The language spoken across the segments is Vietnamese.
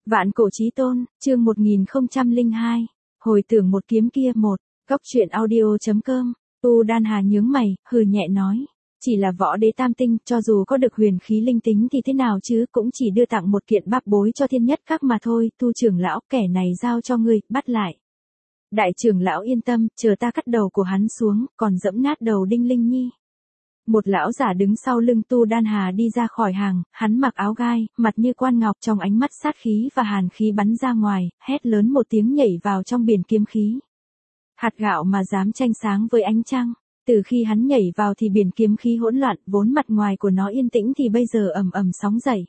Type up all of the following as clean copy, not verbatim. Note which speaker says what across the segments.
Speaker 1: Vạn cổ chí tôn, chương 1002. Hồi tưởng một kiếm kia một. Góc truyện audio.com. Tu Đan Hà nhướng mày, hừ nhẹ nói. Chỉ là võ đế tam tinh, cho dù có được huyền khí linh tính thì thế nào chứ, cũng chỉ đưa tặng một kiện báp bối cho thiên nhất các mà thôi. Tu trưởng lão, kẻ này giao cho ngươi, bắt lại. Đại trưởng lão yên tâm, chờ ta cắt đầu của hắn xuống, còn dẫm nát đầu Đinh Linh Nhi. Một lão giả đứng sau lưng Tu Đan Hà đi ra khỏi hàng, hắn mặc áo gai, mặt như quan ngọc, trong ánh mắt sát khí và hàn khí bắn ra ngoài, hét lớn một tiếng nhảy vào trong biển kiếm khí. Hạt gạo mà dám tranh sáng với ánh trăng, từ khi hắn nhảy vào thì biển kiếm khí hỗn loạn, vốn mặt ngoài của nó yên tĩnh thì bây giờ ầm ầm sóng dậy.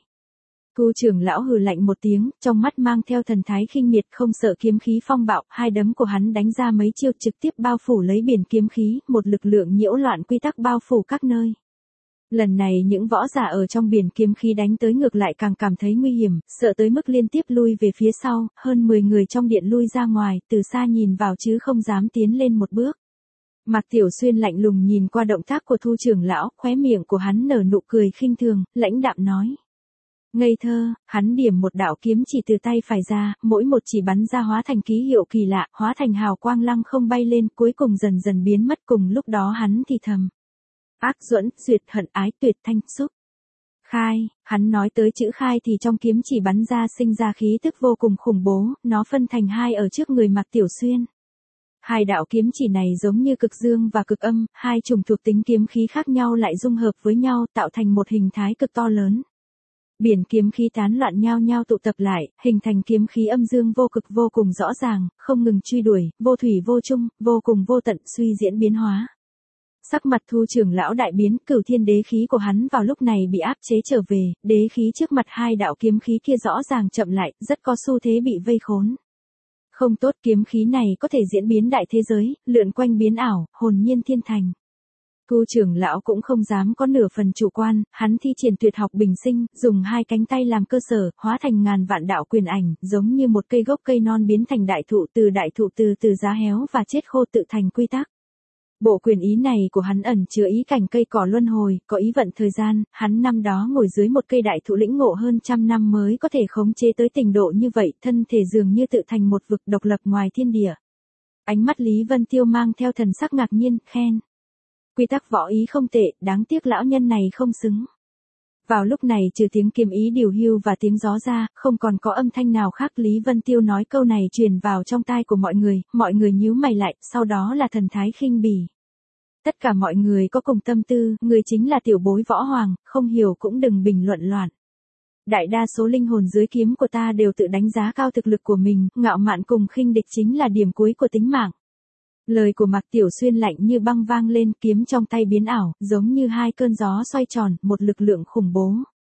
Speaker 1: Tu trưởng lão hừ lạnh một tiếng, trong mắt mang theo thần thái khinh miệt, không sợ kiếm khí phong bạo, hai đấm của hắn đánh ra mấy chiêu trực tiếp bao phủ lấy biển kiếm khí, một lực lượng nhiễu loạn quy tắc bao phủ các nơi. Lần này những võ giả ở trong biển kiếm khí đánh tới ngược lại càng cảm thấy nguy hiểm, sợ tới mức liên tiếp lui về phía sau, hơn 10 người trong điện lui ra ngoài, từ xa nhìn vào chứ không dám tiến lên một bước. Mạc Tiểu Xuyên lạnh lùng nhìn qua động tác của Thu trưởng lão, khóe miệng của hắn nở nụ cười khinh thường, lãnh đạm nói. Ngây thơ, hắn điểm một đạo kiếm chỉ từ tay phải ra, mỗi một chỉ bắn ra hóa thành ký hiệu kỳ lạ, hóa thành hào quang lăng không bay lên, cuối cùng dần dần biến mất. Cùng lúc đó hắn thì thầm. Ác duẫn, duyệt hận ái tuyệt thanh xúc. Khai, hắn nói tới chữ khai thì trong kiếm chỉ bắn ra sinh ra khí tức vô cùng khủng bố, nó phân thành hai ở trước người Mạc Tiểu Xuyên. Hai đạo kiếm chỉ này giống như cực dương và cực âm, hai chủng thuộc tính kiếm khí khác nhau lại dung hợp với nhau tạo thành một hình thái cực to lớn. Biển kiếm khí tán loạn nhau nhau tụ tập lại, hình thành kiếm khí âm dương vô cực vô cùng rõ ràng, không ngừng truy đuổi, vô thủy vô chung, vô cùng vô tận, suy diễn biến hóa. Sắc mặt Thu trưởng lão đại biến, Cửu Thiên đế khí của hắn vào lúc này bị áp chế trở về, đế khí trước mặt hai đạo kiếm khí kia rõ ràng chậm lại, rất có xu thế bị vây khốn. Không tốt, kiếm khí này có thể diễn biến đại thế giới, lượn quanh biến ảo, hồn nhiên thiên thành. Thu trưởng lão cũng không dám có nửa phần chủ quan, hắn thi triển tuyệt học bình sinh, dùng hai cánh tay làm cơ sở, hóa thành ngàn vạn đạo quyền ảnh, giống như một cây gốc cây non biến thành đại thụ, từ đại thụ từ giá héo và chết khô tự thành quy tắc. Bộ quyền ý này của hắn ẩn chứa ý cảnh cây cỏ luân hồi, có ý vận thời gian, hắn năm đó ngồi dưới một cây đại thụ lĩnh ngộ hơn 100 năm mới có thể khống chế tới trình độ như vậy, thân thể dường như tự thành một vực độc lập ngoài thiên địa. Ánh mắt Lý Vân Tiêu mang theo thần sắc ngạc nhiên, khen. Quy tắc võ ý không tệ, đáng tiếc lão nhân này không xứng. Vào lúc này trừ tiếng kiếm ý điều hưu và tiếng gió ra, không còn có âm thanh nào khác. Lý Vân Tiêu nói câu này truyền vào trong tai của mọi người nhíu mày lại, sau đó là thần thái khinh bỉ. Tất cả mọi người có cùng tâm tư, người chính là tiểu bối võ hoàng, không hiểu cũng đừng bình luận loạn. Đại đa số linh hồn dưới kiếm của ta đều tự đánh giá cao thực lực của mình, ngạo mạn cùng khinh địch chính là điểm cuối của tính mạng. Lời của Mạc Tiểu Xuyên lạnh như băng vang lên, kiếm trong tay biến ảo, giống như hai cơn gió xoay tròn, một lực lượng khủng bố.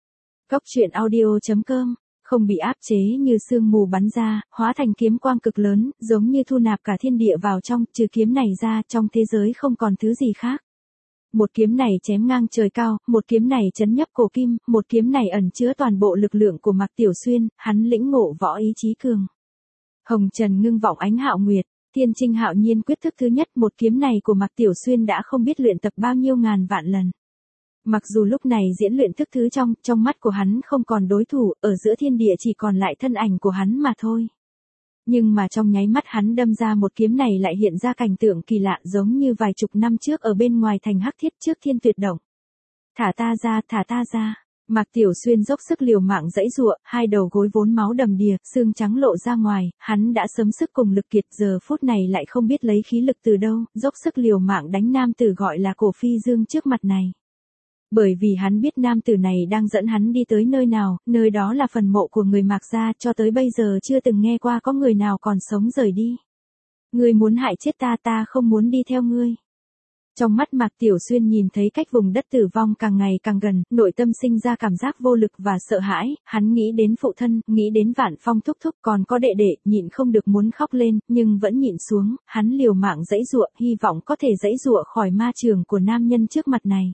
Speaker 1: Góc truyện audio.com, không bị áp chế như sương mù bắn ra, hóa thành kiếm quang cực lớn, giống như thu nạp cả thiên địa vào trong, trừ kiếm này ra, trong thế giới không còn thứ gì khác. Một kiếm này chém ngang trời cao, một kiếm này chấn nhấp cổ kim, một kiếm này ẩn chứa toàn bộ lực lượng của Mạc Tiểu Xuyên, hắn lĩnh ngộ võ ý chí cường. Hồng trần ngưng vọng ánh hạo nguyệt. Thiên Trinh Hạo Nhiên quyết thức thứ nhất, một kiếm này của Mạc Tiểu Xuyên đã không biết luyện tập bao nhiêu ngàn vạn lần. Mặc dù lúc này diễn luyện thức thứ trong mắt của hắn không còn đối thủ, ở giữa thiên địa chỉ còn lại thân ảnh của hắn mà thôi. Nhưng mà trong nháy mắt hắn đâm ra một kiếm này lại hiện ra cảnh tượng kỳ lạ, giống như vài chục năm trước ở bên ngoài thành Hắc Thiết trước thiên tuyệt động. Thả ta ra, thả ta ra. Mạc Tiểu Xuyên dốc sức liều mạng giãy giụa, hai đầu gối vốn máu đầm đìa, xương trắng lộ ra ngoài, hắn đã sớm sức cùng lực kiệt, giờ phút này lại không biết lấy khí lực từ đâu, dốc sức liều mạng đánh nam tử gọi là Cổ Phi Dương trước mặt này. Bởi vì hắn biết nam tử này đang dẫn hắn đi tới nơi nào, nơi đó là phần mộ của người Mạc gia, cho tới bây giờ chưa từng nghe qua có người nào còn sống rời đi. Ngươi muốn hại chết ta, ta không muốn đi theo ngươi. Trong mắt Mạc Tiểu Xuyên nhìn thấy cách vùng đất tử vong càng ngày càng gần, nội tâm sinh ra cảm giác vô lực và sợ hãi, hắn nghĩ đến phụ thân, nghĩ đến Vạn Phong thúc thúc, còn có đệ đệ, nhịn không được muốn khóc lên, nhưng vẫn nhịn xuống, hắn liều mạng giãy giụa, hy vọng có thể giãy giụa khỏi ma trường của nam nhân trước mặt này.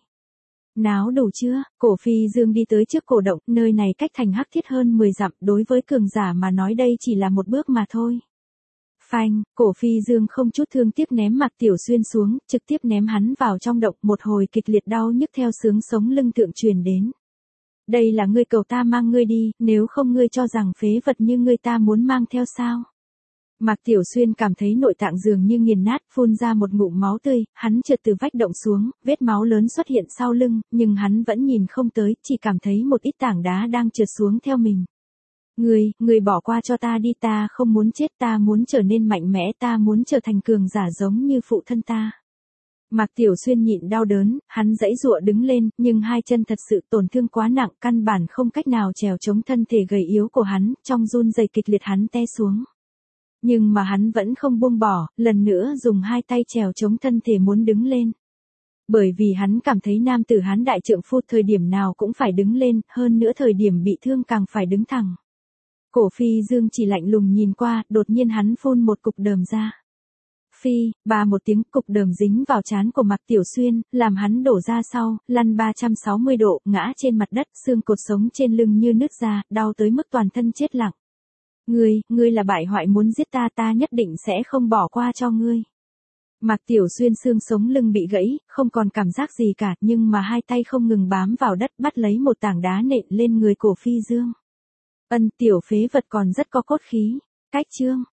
Speaker 1: Náo đủ chưa? Cổ Phi Dương đi tới trước cổ động, nơi này cách thành Hắc Thiết hơn 10 dặm, đối với cường giả mà nói đây chỉ là một bước mà thôi. Phanh, Cổ Phi Dương không chút thương tiếc ném Mạc Tiểu Xuyên xuống, trực tiếp ném hắn vào trong động, một hồi kịch liệt đau nhức theo xương sống lưng thượng truyền đến. Đây là ngươi cầu ta mang ngươi đi, nếu không ngươi cho rằng phế vật như ngươi ta muốn mang theo sao? Mạc Tiểu Xuyên cảm thấy nội tạng dường như nghiền nát, phun ra một ngụm máu tươi, hắn trượt từ vách động xuống, vết máu lớn xuất hiện sau lưng, nhưng hắn vẫn nhìn không tới, chỉ cảm thấy một ít tảng đá đang trượt xuống theo mình. Người bỏ qua cho ta đi, ta không muốn chết, ta muốn trở nên mạnh mẽ, ta muốn trở thành cường giả giống như phụ thân ta. Mạc Tiểu Xuyên nhịn đau đớn, hắn giãy giụa đứng lên, nhưng hai chân thật sự tổn thương quá nặng, căn bản không cách nào trèo chống thân thể gầy yếu của hắn, trong run rẩy kịch liệt hắn té xuống. Nhưng mà hắn vẫn không buông bỏ, lần nữa dùng hai tay trèo chống thân thể muốn đứng lên. Bởi vì hắn cảm thấy nam tử Hán đại trượng phu thời điểm nào cũng phải đứng lên, hơn nữa thời điểm bị thương càng phải đứng thẳng. Cổ Phi Dương chỉ lạnh lùng nhìn qua, đột nhiên hắn phun một cục đờm ra. Ba một tiếng, cục đờm dính vào trán của Mạc Tiểu Xuyên, làm hắn đổ ra sau, lăn 360 độ, ngã trên mặt đất, xương cột sống trên lưng như nứt ra, đau tới mức toàn thân chết lặng. Ngươi là bại hoại muốn giết ta, ta nhất định sẽ không bỏ qua cho ngươi. Mạc Tiểu Xuyên xương sống lưng bị gãy, không còn cảm giác gì cả, nhưng mà hai tay không ngừng bám vào đất bắt lấy một tảng đá nện lên người Cổ Phi Dương. Tiểu phế vật còn rất có cốt khí. Cách chương